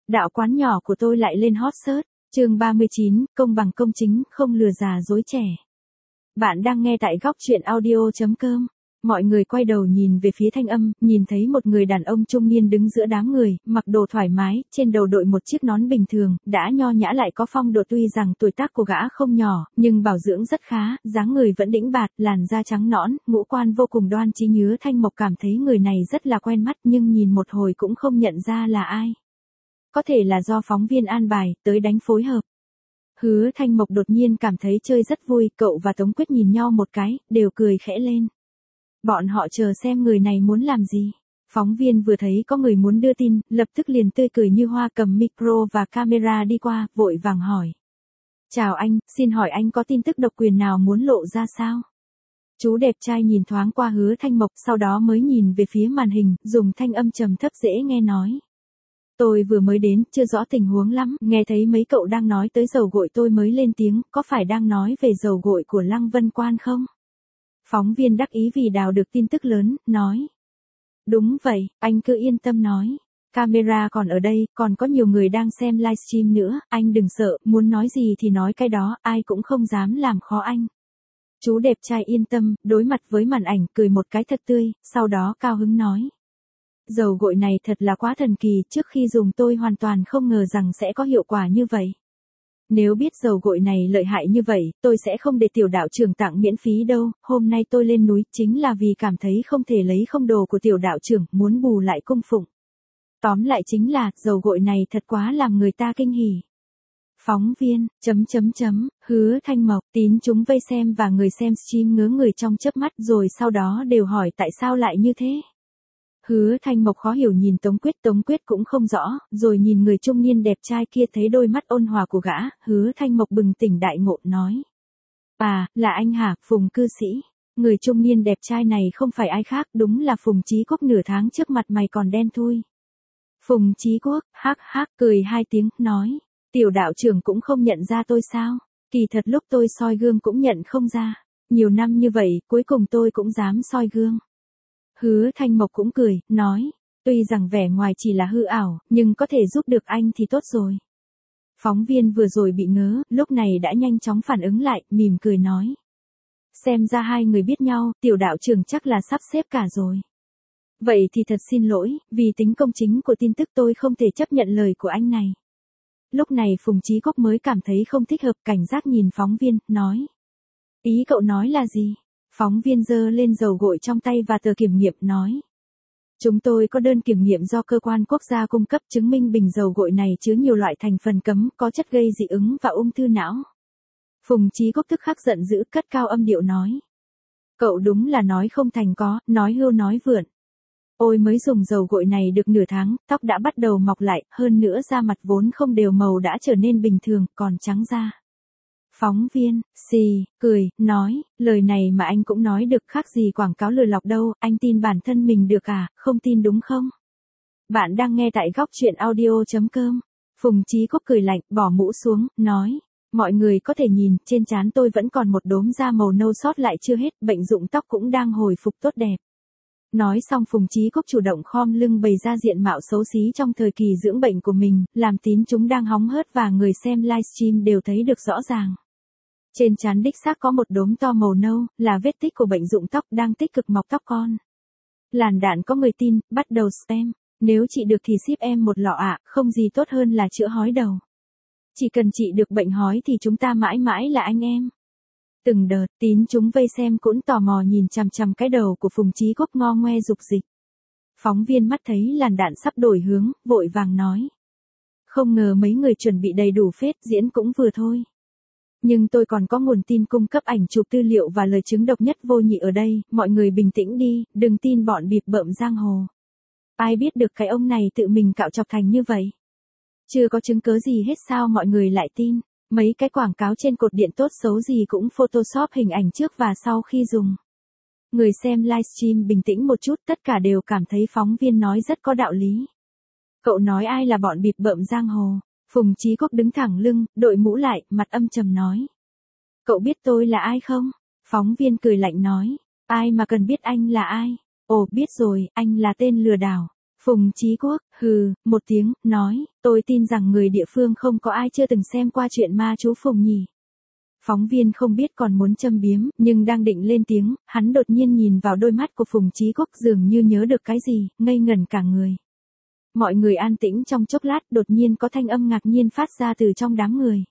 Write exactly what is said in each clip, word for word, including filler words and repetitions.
Đạo quán nhỏ của tôi lại lên hot search. Chương ba mươi chín, công bằng công chính, không lừa già dối trẻ. Bạn đang nghe tại góc truyện audio chấm com. Mọi người quay đầu nhìn về phía Thanh Âm, nhìn thấy một người đàn ông trung niên đứng giữa đám người, mặc đồ thoải mái, trên đầu đội một chiếc nón bình thường, đã nho nhã lại có phong độ, tuy rằng tuổi tác của gã không nhỏ, nhưng bảo dưỡng rất khá, dáng người vẫn đĩnh bạt, làn da trắng nõn, ngũ quan vô cùng đoan chính. Hứa Thanh Mộc cảm thấy người này rất là quen mắt, nhưng nhìn một hồi cũng không nhận ra là ai. Có thể là do phóng viên an bài, tới đánh phối hợp. Hứa Thanh Mộc đột nhiên cảm thấy chơi rất vui, cậu và Tống Quyết nhìn nhau một cái, đều cười khẽ lên. Bọn họ chờ xem người này muốn làm gì. Phóng viên vừa thấy có người muốn đưa tin, lập tức liền tươi cười như hoa, cầm micro và camera đi qua, vội vàng hỏi. Chào anh, xin hỏi anh có tin tức độc quyền nào muốn lộ ra sao? Chú đẹp trai nhìn thoáng qua Hứa Thanh Mộc, sau đó mới nhìn về phía màn hình, dùng thanh âm trầm thấp dễ nghe nói. Tôi vừa mới đến, chưa rõ tình huống lắm, nghe thấy mấy cậu đang nói tới dầu gội tôi mới lên tiếng, có phải đang nói về dầu gội của Lăng Vân Quan không? Phóng viên đắc ý vì đào được tin tức lớn, nói. Đúng vậy, anh cứ yên tâm nói. Camera còn ở đây, còn có nhiều người đang xem livestream nữa, anh đừng sợ, muốn nói gì thì nói cái đó, ai cũng không dám làm khó anh. Chú đẹp trai yên tâm, đối mặt với màn ảnh, cười một cái thật tươi, sau đó cao hứng nói. Dầu gội này thật là quá thần kỳ, trước khi dùng tôi hoàn toàn không ngờ rằng sẽ có hiệu quả như vậy. Nếu biết dầu gội này lợi hại như vậy, tôi sẽ không để tiểu đạo trưởng tặng miễn phí đâu, hôm nay tôi lên núi chính là vì cảm thấy không thể lấy không đồ của tiểu đạo trưởng, muốn bù lại cung phụng. Tóm lại chính là, dầu gội này thật quá làm người ta kinh hỉ. Phóng viên, chấm chấm chấm, Hứa Thanh Mộc, tín chúng vây xem và người xem stream ngớ người trong chớp mắt rồi sau đó đều hỏi tại sao lại như thế. Hứa Thanh Mộc khó hiểu nhìn Tống Quyết, Tống Quyết cũng không rõ, rồi nhìn người trung niên đẹp trai kia, thấy đôi mắt ôn hòa của gã, Hứa Thanh Mộc bừng tỉnh đại ngộ nói. À, là anh hả, Phùng cư sĩ. Người trung niên đẹp trai này không phải ai khác, đúng là Phùng Chí Quốc, nửa tháng trước mặt mày còn đen thui. Phùng Chí Quốc, hắc hắc, cười hai tiếng, nói. Tiểu đạo trưởng cũng không nhận ra tôi sao? Kỳ thật lúc tôi soi gương cũng nhận không ra. Nhiều năm như vậy, cuối cùng tôi cũng dám soi gương. Hứa Thanh Mộc cũng cười, nói, tuy rằng vẻ ngoài chỉ là hư ảo, nhưng có thể giúp được anh thì tốt rồi. Phóng viên vừa rồi bị ngớ, lúc này đã nhanh chóng phản ứng lại, mỉm cười nói. Xem ra hai người biết nhau, tiểu đạo trưởng chắc là sắp xếp cả rồi. Vậy thì thật xin lỗi, vì tính công chính của tin tức tôi không thể chấp nhận lời của anh này. Lúc này Phùng Chí Quốc mới cảm thấy không thích hợp, cảnh giác nhìn phóng viên, nói. Ý cậu nói là gì? Phóng viên giơ lên dầu gội trong tay và tờ kiểm nghiệm, nói. Chúng tôi có đơn kiểm nghiệm do cơ quan quốc gia cung cấp, chứng minh bình dầu gội này chứa nhiều loại thành phần cấm, có chất gây dị ứng và ung thư não. Phùng Chí Quốc tức khắc giận dữ, cất cao âm điệu nói. Cậu đúng là nói không thành có, nói hưu nói vượn. Ôi mới dùng dầu gội này được nửa tháng, tóc đã bắt đầu mọc lại, hơn nữa da mặt vốn không đều màu đã trở nên bình thường, còn trắng da. Phóng viên, xì, cười, nói, lời này mà anh cũng nói được, khác gì quảng cáo lừa lọc đâu, anh tin bản thân mình được à, không tin đúng không? Bạn đang nghe tại góc truyện audio chấm com. Phùng Chí Quốc cười lạnh, bỏ mũ xuống, nói, mọi người có thể nhìn, trên trán tôi vẫn còn một đốm da màu nâu sót lại chưa hết, bệnh rụng tóc cũng đang hồi phục tốt đẹp. Nói xong Phùng Chí Quốc chủ động khom lưng bày ra diện mạo xấu xí trong thời kỳ dưỡng bệnh của mình, làm tín chúng đang hóng hớt và người xem livestream đều thấy được rõ ràng. Trên trán đích xác có một đốm to màu nâu, là vết tích của bệnh rụng tóc đang tích cực mọc tóc con. Làn đạn có người tin, bắt đầu spam. Nếu chị được thì ship em một lọ ạ, không gì tốt hơn là chữa hói đầu. Chỉ cần chị được bệnh hói thì chúng ta mãi mãi là anh em. Từng đợt, tín chúng vây xem cũng tò mò nhìn chằm chằm cái đầu của Phùng Chí Quốc ngo ngoe dục dịch. Phóng viên mắt thấy làn đạn sắp đổi hướng, vội vàng nói. Không ngờ mấy người chuẩn bị đầy đủ phết, diễn cũng vừa thôi. Nhưng tôi còn có nguồn tin cung cấp ảnh chụp tư liệu và lời chứng độc nhất vô nhị ở đây, mọi người bình tĩnh đi, đừng tin bọn bịp bợm giang hồ. Ai biết được cái ông này tự mình cạo chọc thành như vậy. Chưa có chứng cớ gì hết sao mọi người lại tin, mấy cái quảng cáo trên cột điện tốt xấu gì cũng photoshop hình ảnh trước và sau khi dùng. Người xem livestream bình tĩnh một chút, tất cả đều cảm thấy phóng viên nói rất có đạo lý. Cậu nói ai là bọn bịp bợm giang hồ? Phùng Chí Quốc đứng thẳng lưng, đội mũ lại, mặt âm trầm nói. Cậu biết tôi là ai không? Phóng viên cười lạnh nói. Ai mà cần biết anh là ai? Ồ, biết rồi, anh là tên lừa đảo. Phùng Chí Quốc, hừ, một tiếng, nói, tôi tin rằng người địa phương không có ai chưa từng xem qua chuyện ma chú Phùng nhỉ. Phóng viên không biết còn muốn châm biếm, nhưng đang định lên tiếng, hắn đột nhiên nhìn vào đôi mắt của Phùng Chí Quốc dường như nhớ được cái gì, ngây ngẩn cả người. Mọi người an tĩnh trong chốc lát, đột nhiên có thanh âm ngạc nhiên phát ra từ trong đám người.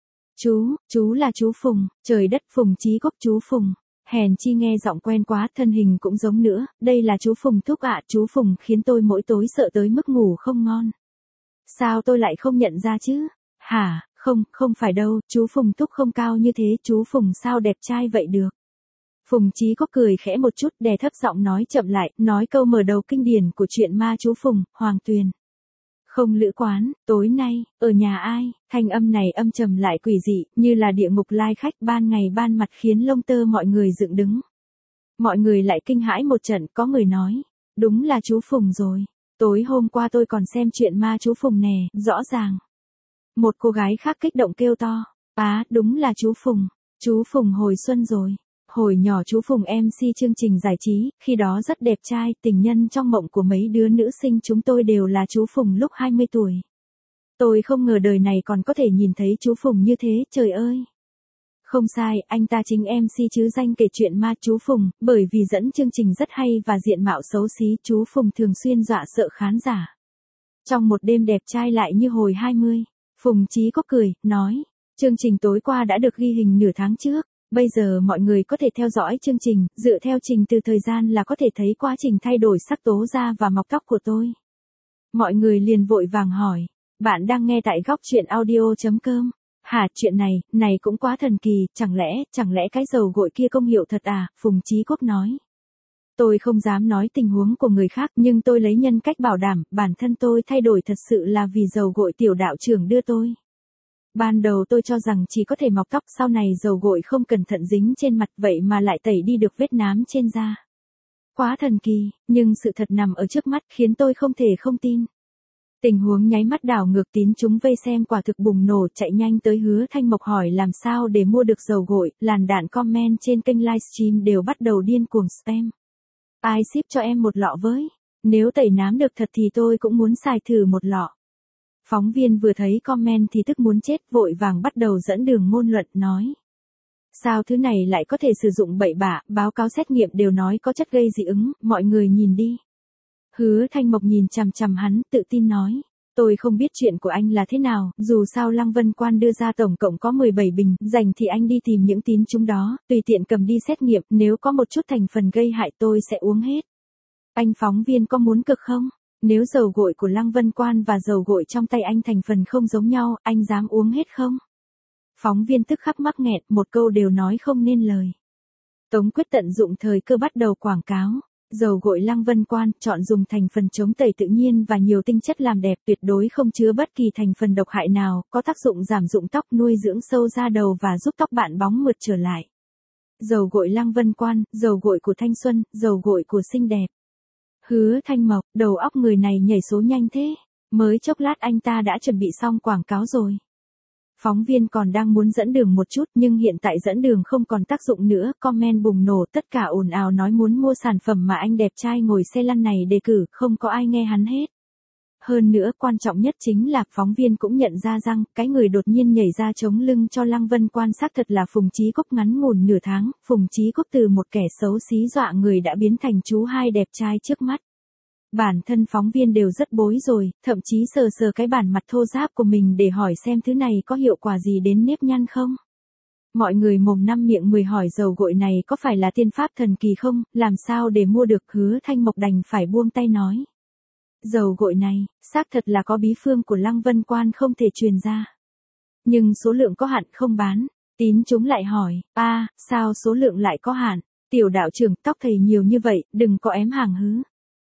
Chú, chú là chú Phùng, trời đất Phùng Chí Quốc chú Phùng. Hèn chi nghe giọng quen quá, thân hình cũng giống nữa, đây là chú Phùng thúc ạ, chú Phùng khiến tôi mỗi tối sợ tới mức ngủ không ngon. Sao tôi lại không nhận ra chứ? Hả, không, không phải đâu, chú Phùng thúc không cao như thế, chú Phùng sao đẹp trai vậy được. Phùng Chí Quốc cười khẽ một chút, đè thấp giọng nói chậm lại, nói câu mở đầu kinh điển của chuyện ma chú Phùng, Hoàng Tuyền. Không lữ quán, tối nay, ở nhà ai, thanh âm này âm trầm lại quỷ dị, như là địa ngục lai khách ban ngày ban mặt khiến lông tơ mọi người dựng đứng. Mọi người lại kinh hãi một trận, có người nói, đúng là chú Phùng rồi, tối hôm qua tôi còn xem chuyện ma chú Phùng nè, rõ ràng. Một cô gái khác kích động kêu to, á, đúng là chú Phùng, chú Phùng hồi xuân rồi. Hồi nhỏ chú Phùng em xê chương trình giải trí, khi đó rất đẹp trai, tình nhân trong mộng của mấy đứa nữ sinh chúng tôi đều là chú Phùng lúc hai mươi tuổi. Tôi không ngờ đời này còn có thể nhìn thấy chú Phùng như thế, trời ơi. Không sai, anh ta chính em xê chứ danh kể chuyện ma chú Phùng, bởi vì dẫn chương trình rất hay và diện mạo xấu xí, chú Phùng thường xuyên dọa sợ khán giả. Trong một đêm đẹp trai lại như hồi hai mươi, Phùng Chí Quốc cười, nói, chương trình tối qua đã được ghi hình nửa tháng trước. Bây giờ mọi người có thể theo dõi chương trình, dựa theo trình từ thời gian là có thể thấy quá trình thay đổi sắc tố da và mọc tóc của tôi. Mọi người liền vội vàng hỏi, bạn đang nghe tại góc chuyện audio chấm com. Hả, chuyện này, này cũng quá thần kỳ, chẳng lẽ, chẳng lẽ cái dầu gội kia công hiệu thật à, Phùng Chí Quốc nói. Tôi không dám nói tình huống của người khác nhưng tôi lấy nhân cách bảo đảm, bản thân tôi thay đổi thật sự là vì dầu gội tiểu đạo trưởng đưa tôi. Ban đầu tôi cho rằng chỉ có thể mọc tóc, sau này dầu gội không cẩn thận dính trên mặt vậy mà lại tẩy đi được vết nám trên da. Quá thần kỳ, nhưng sự thật nằm ở trước mắt khiến tôi không thể không tin. Tình huống nháy mắt đảo ngược, tín chúng vây xem quả thực bùng nổ, chạy nhanh tới Hứa Thanh Mộc hỏi làm sao để mua được dầu gội, làn đạn comment trên kênh livestream đều bắt đầu điên cuồng spam. Ai ship cho em một lọ với, nếu tẩy nám được thật thì tôi cũng muốn xài thử một lọ. Phóng viên vừa thấy comment thì tức muốn chết, vội vàng bắt đầu dẫn đường ngôn luận, nói. Sao thứ này lại có thể sử dụng bậy bạ, báo cáo xét nghiệm đều nói có chất gây dị ứng, mọi người nhìn đi. Hứa Thanh Mộc nhìn chằm chằm hắn, tự tin nói. Tôi không biết chuyện của anh là thế nào, dù sao Lăng Vân Quan đưa ra tổng cộng có mười bảy bình, dành thì anh đi tìm những tín chúng đó, tùy tiện cầm đi xét nghiệm, nếu có một chút thành phần gây hại tôi sẽ uống hết. Anh phóng viên có muốn cực không? Nếu dầu gội của Lăng Vân Quan và dầu gội trong tay anh thành phần không giống nhau, anh dám uống hết không? Phóng viên tức khắc mắc nghẹn, một câu đều nói không nên lời. Tống Quyết tận dụng thời cơ bắt đầu quảng cáo. Dầu gội Lăng Vân Quan, chọn dùng thành phần chống tẩy tự nhiên và nhiều tinh chất làm đẹp, tuyệt đối không chứa bất kỳ thành phần độc hại nào, có tác dụng giảm rụng tóc, nuôi dưỡng sâu da đầu và giúp tóc bạn bóng mượt trở lại. Dầu gội Lăng Vân Quan, dầu gội của thanh xuân, dầu gội của xinh đẹp. Hứa Thanh Mộc, đầu óc người này nhảy số nhanh thế, mới chốc lát anh ta đã chuẩn bị xong quảng cáo rồi. Phóng viên còn đang muốn dẫn đường một chút nhưng hiện tại dẫn đường không còn tác dụng nữa, comment bùng nổ, tất cả ồn ào nói muốn mua sản phẩm mà anh đẹp trai ngồi xe lăn này đề cử, không có ai nghe hắn hết. Hơn nữa quan trọng nhất chính là phóng viên cũng nhận ra rằng cái người đột nhiên nhảy ra chống lưng cho Lăng Vân Quan xác thật là Phùng Chí Quốc. Ngắn ngủn nửa tháng, Phùng Chí Quốc từ một kẻ xấu xí dọa người đã biến thành chú hai đẹp trai trước mắt. Bản thân phóng viên đều rất bối rồi, thậm chí sờ sờ cái bản mặt thô ráp của mình để hỏi xem thứ này có hiệu quả gì đến nếp nhăn không. Mọi người mồm năm miệng mười hỏi dầu gội này có phải là tiên pháp thần kỳ không, làm sao để mua được. Hứa Thanh Mộc đành phải buông tay nói. Dầu gội này, xác thật là có bí phương của Lăng Vân Quan không thể truyền ra. Nhưng số lượng có hạn không bán. Tín chúng lại hỏi, a à, sao số lượng lại có hạn, tiểu đạo trưởng tóc thầy nhiều như vậy, đừng có ém hàng hứ.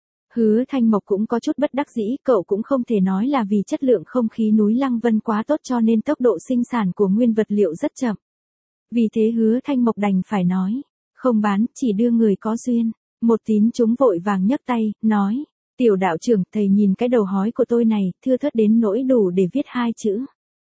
Hứa Thanh Mộc cũng có chút bất đắc dĩ, cậu cũng không thể nói là vì chất lượng không khí núi Lăng Vân quá tốt cho nên tốc độ sinh sản của nguyên vật liệu rất chậm. Vì thế Hứa Thanh Mộc đành phải nói, không bán, chỉ đưa người có duyên. Một tín chúng vội vàng nhấc tay, nói, tiểu đạo trưởng, thầy nhìn cái đầu hói của tôi này, thưa thớt đến nỗi đủ để viết hai chữ.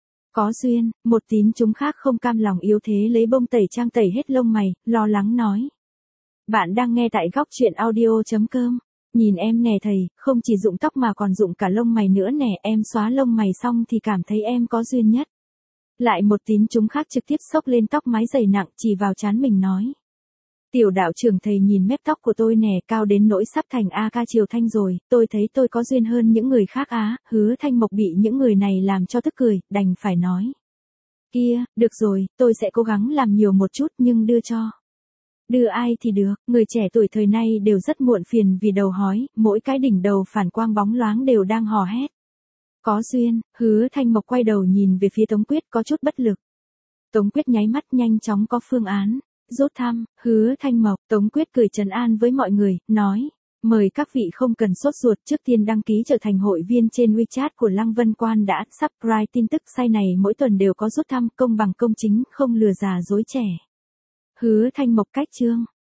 Có duyên. Một tín chúng khác không cam lòng yếu thế lấy bông tẩy trang tẩy hết lông mày, lo lắng nói. Bạn đang nghe tại góc chuyện audio chấm com. Nhìn em nè thầy, không chỉ rụng tóc mà còn rụng cả lông mày nữa nè, em xóa lông mày xong thì cảm thấy em có duyên nhất. Lại một tín chúng khác trực tiếp xốc lên tóc mái dày nặng chỉ vào trán mình nói. Tiểu đạo trưởng thầy nhìn mép tóc của tôi nè, cao đến nỗi sắp thành A ca Triều Thanh rồi, tôi thấy tôi có duyên hơn những người khác á. Hứa Thanh Mộc bị những người này làm cho tức cười, đành phải nói. Kia, được rồi, tôi sẽ cố gắng làm nhiều một chút nhưng đưa cho. Đưa ai thì được, người trẻ tuổi thời nay đều rất muộn phiền vì đầu hói, mỗi cái đỉnh đầu phản quang bóng loáng đều đang hò hét. Có duyên, Hứa Thanh Mộc quay đầu nhìn về phía Tống Quyết có chút bất lực. Tống Quyết nháy mắt nhanh chóng có phương án. Rút thăm, Hứa Thanh Mộc, Tống Quyết cười trấn an với mọi người, nói. Mời các vị không cần sốt ruột, trước tiên đăng ký trở thành hội viên trên WeChat của Lăng Vân Quan đã. Subscribe tin tức sai này mỗi tuần đều có rút thăm, công bằng công chính, không lừa già dối trẻ. Hứa Thanh Mộc cách chương.